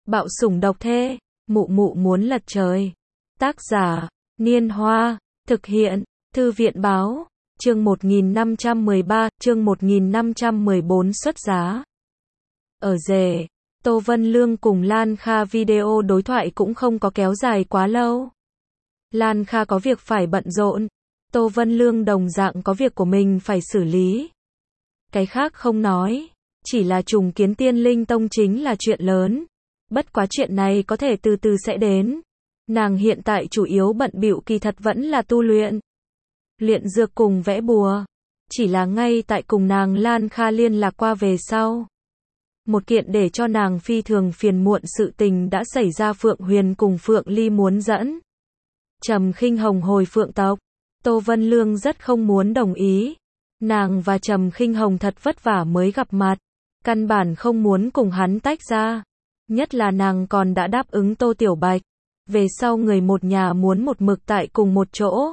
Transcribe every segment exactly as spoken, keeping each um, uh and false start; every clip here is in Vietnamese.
Bạo sủng độc thê, mụ mụ muốn lật trời. Tác giả, Niên Hoa, thực hiện, Thư viện Báo, chương một nghìn năm trăm mười ba, chương một nghìn năm trăm mười bốn xuất giá. Ở rể, Tô Vân Lương cùng Lan Kha video đối thoại cũng không có kéo dài quá lâu. Lan Kha có việc phải bận rộn, Tô Vân Lương đồng dạng có việc của mình phải xử lý. Cái khác không nói, chỉ là trùng kiến Tiên Linh Tông chính là chuyện lớn. Bất quá chuyện này có thể từ từ sẽ đến. Nàng hiện tại chủ yếu bận bịu kỳ thật vẫn là tu luyện. Luyện dược cùng vẽ bùa. Chỉ là ngay tại cùng nàng Lan Kha liên lạc qua về sau. Một kiện để cho nàng phi thường phiền muộn sự tình đã xảy ra. Phượng Huyền cùng Phượng Ly muốn dẫn Trầm Khinh Hồng hồi Phượng tộc. Tô Vân Lương rất không muốn đồng ý. Nàng và Trầm Khinh Hồng thật vất vả mới gặp mặt. Căn bản không muốn cùng hắn tách ra. Nhất là nàng còn đã đáp ứng Tô Tiểu Bạch. Về sau người một nhà muốn một mực tại cùng một chỗ.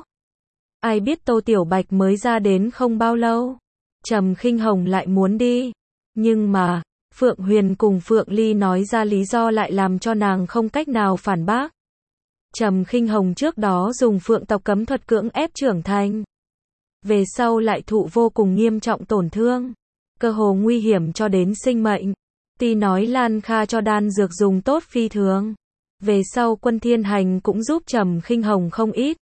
Ai biết Tô Tiểu Bạch mới ra đến không bao lâu. Trầm Khinh Hồng lại muốn đi. Nhưng mà, Phượng Huyền cùng Phượng Ly nói ra lý do lại làm cho nàng không cách nào phản bác. Trầm Khinh Hồng trước đó dùng Phượng tộc cấm thuật cưỡng ép trưởng thành. Về sau lại thụ vô cùng nghiêm trọng tổn thương. Cơ hồ nguy hiểm cho đến sinh mệnh. Tuy nói Lan Kha cho đan dược dùng tốt phi thường. Về sau Quân Thiên Hành cũng giúp Trầm Khinh Hồng không ít.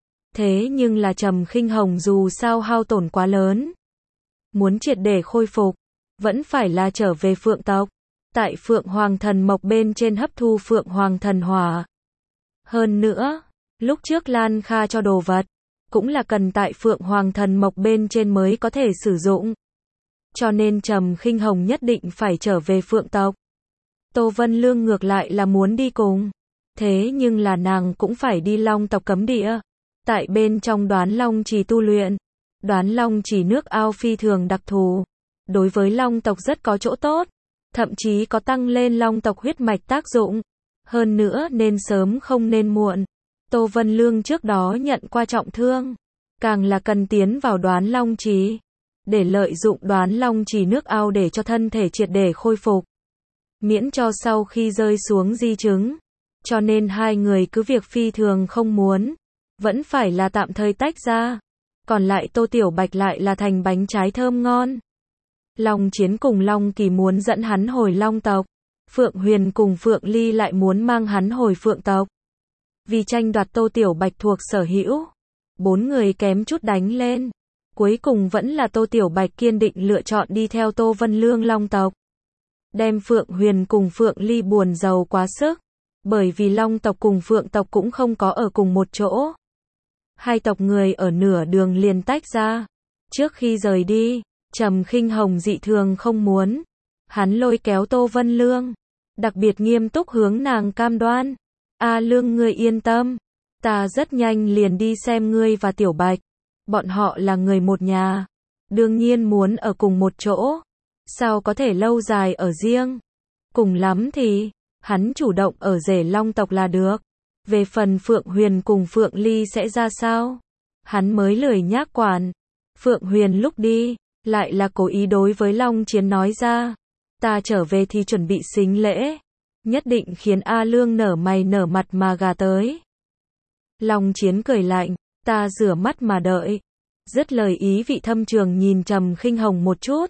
Thế nhưng là Trầm Khinh Hồng dù sao hao tổn quá lớn. Muốn triệt để khôi phục, vẫn phải là trở về Phượng tộc. Tại Phượng Hoàng Thần Mộc bên trên hấp thu Phượng Hoàng Thần Hỏa. Hơn nữa, lúc trước Lan Kha cho đồ vật, cũng là cần tại Phượng Hoàng Thần Mộc bên trên mới có thể sử dụng. Cho nên Trầm Khinh Hồng nhất định phải trở về Phượng tộc. Tô Vân Lương ngược lại là muốn đi cùng. Thế nhưng là nàng cũng phải đi Long tộc cấm địa. Tại bên trong Đoán Long Trì tu luyện. Đoán Long Trì nước ao phi thường đặc thù. Đối với Long tộc rất có chỗ tốt. Thậm chí có tăng lên Long tộc huyết mạch tác dụng. Hơn nữa nên sớm không nên muộn. Tô Vân Lương trước đó nhận qua trọng thương. Càng là cần tiến vào Đoán Long Trì. Để lợi dụng Đoán Long Trì nước ao để cho thân thể triệt để khôi phục. Miễn cho sau khi rơi xuống di chứng. Cho nên hai người cứ việc phi thường không muốn. Vẫn phải là tạm thời tách ra. Còn lại Tô Tiểu Bạch lại là thành bánh trái thơm ngon. Long Chiến cùng Long Kỳ muốn dẫn hắn hồi Long tộc. Phượng Huyền cùng Phượng Ly lại muốn mang hắn hồi Phượng tộc. Vì tranh đoạt Tô Tiểu Bạch thuộc sở hữu. Bốn người kém chút đánh lên. Cuối cùng vẫn là Tô Tiểu Bạch kiên định lựa chọn đi theo Tô Vân Lương Long tộc. Đem Phượng Huyền cùng Phượng Ly buồn giàu quá sức. Bởi vì Long tộc cùng Phượng tộc cũng không có ở cùng một chỗ. Hai tộc người ở nửa đường liền tách ra. Trước khi rời đi, Trầm Khinh Hồng dị thường không muốn. Hắn lôi kéo Tô Vân Lương. Đặc biệt nghiêm túc hướng nàng cam đoan. A Lương ngươi yên tâm. Ta rất nhanh liền đi xem ngươi và Tiểu Bạch. Bọn họ là người một nhà. Đương nhiên muốn ở cùng một chỗ. Sao có thể lâu dài ở riêng. Cùng lắm thì, hắn chủ động ở rể Long tộc là được. Về phần Phượng Huyền cùng Phượng Ly sẽ ra sao? Hắn mới lười nhác quản. Phượng Huyền lúc đi, lại là cố ý đối với Long Chiến nói ra. Ta trở về thì chuẩn bị sính lễ. Nhất định khiến A Lương nở mày nở mặt mà gà tới. Long Chiến cười lạnh, ta rửa mắt mà đợi. Dứt lời ý vị thâm trường nhìn Trầm Khinh Hồng một chút.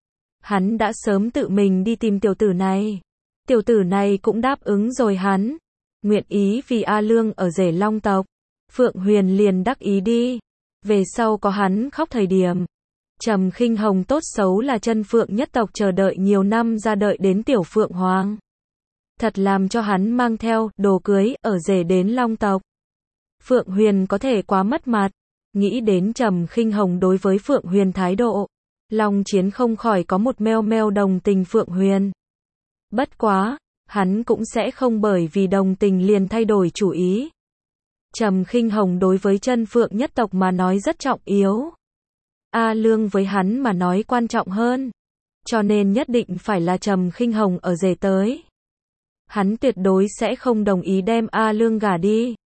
Hắn đã sớm tự mình đi tìm tiểu tử này. Tiểu tử này cũng đáp ứng rồi hắn. Nguyện ý vì A Lương ở rể Long tộc. Phượng Huyền liền đắc ý đi. Về sau có hắn khóc thời điểm. Trầm Khinh Hồng tốt xấu là chân Phượng nhất tộc chờ đợi nhiều năm ra đợi đến tiểu Phượng Hoàng. Thật làm cho hắn mang theo đồ cưới ở rể đến Long tộc. Phượng Huyền có thể quá mất mặt. Nghĩ đến Trầm Khinh Hồng đối với Phượng Huyền thái độ. Long Chiến không khỏi có một meo meo đồng tình Phượng Huyền. Bất quá, hắn cũng sẽ không bởi vì đồng tình liền thay đổi chủ ý. Trầm Khinh Hồng đối với chân Phượng nhất tộc mà nói rất trọng yếu. A Lương với hắn mà nói quan trọng hơn. Cho nên nhất định phải là Trầm Khinh Hồng ở rể tới. Hắn tuyệt đối sẽ không đồng ý đem A Lương gả đi.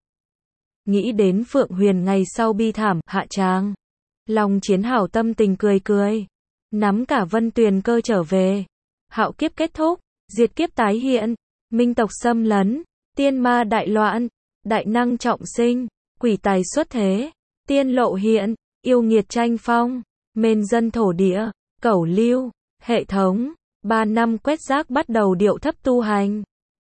Nghĩ đến Phượng Huyền ngày sau bi thảm hạ tràng. Long Chiến hảo tâm tình cười cười. Nắm cả Vân Tuyền Cơ trở về. Hạo kiếp kết thúc, diệt kiếp tái hiện. minh tộc xâm lấn, tiên ma đại loạn, đại năng trọng sinh, quỷ tài xuất thế, tiên lộ hiện, yêu nghiệt tranh phong, mên dân thổ địa, cẩu lưu, hệ thống, ba năm quét rác bắt đầu điệu thấp tu hành.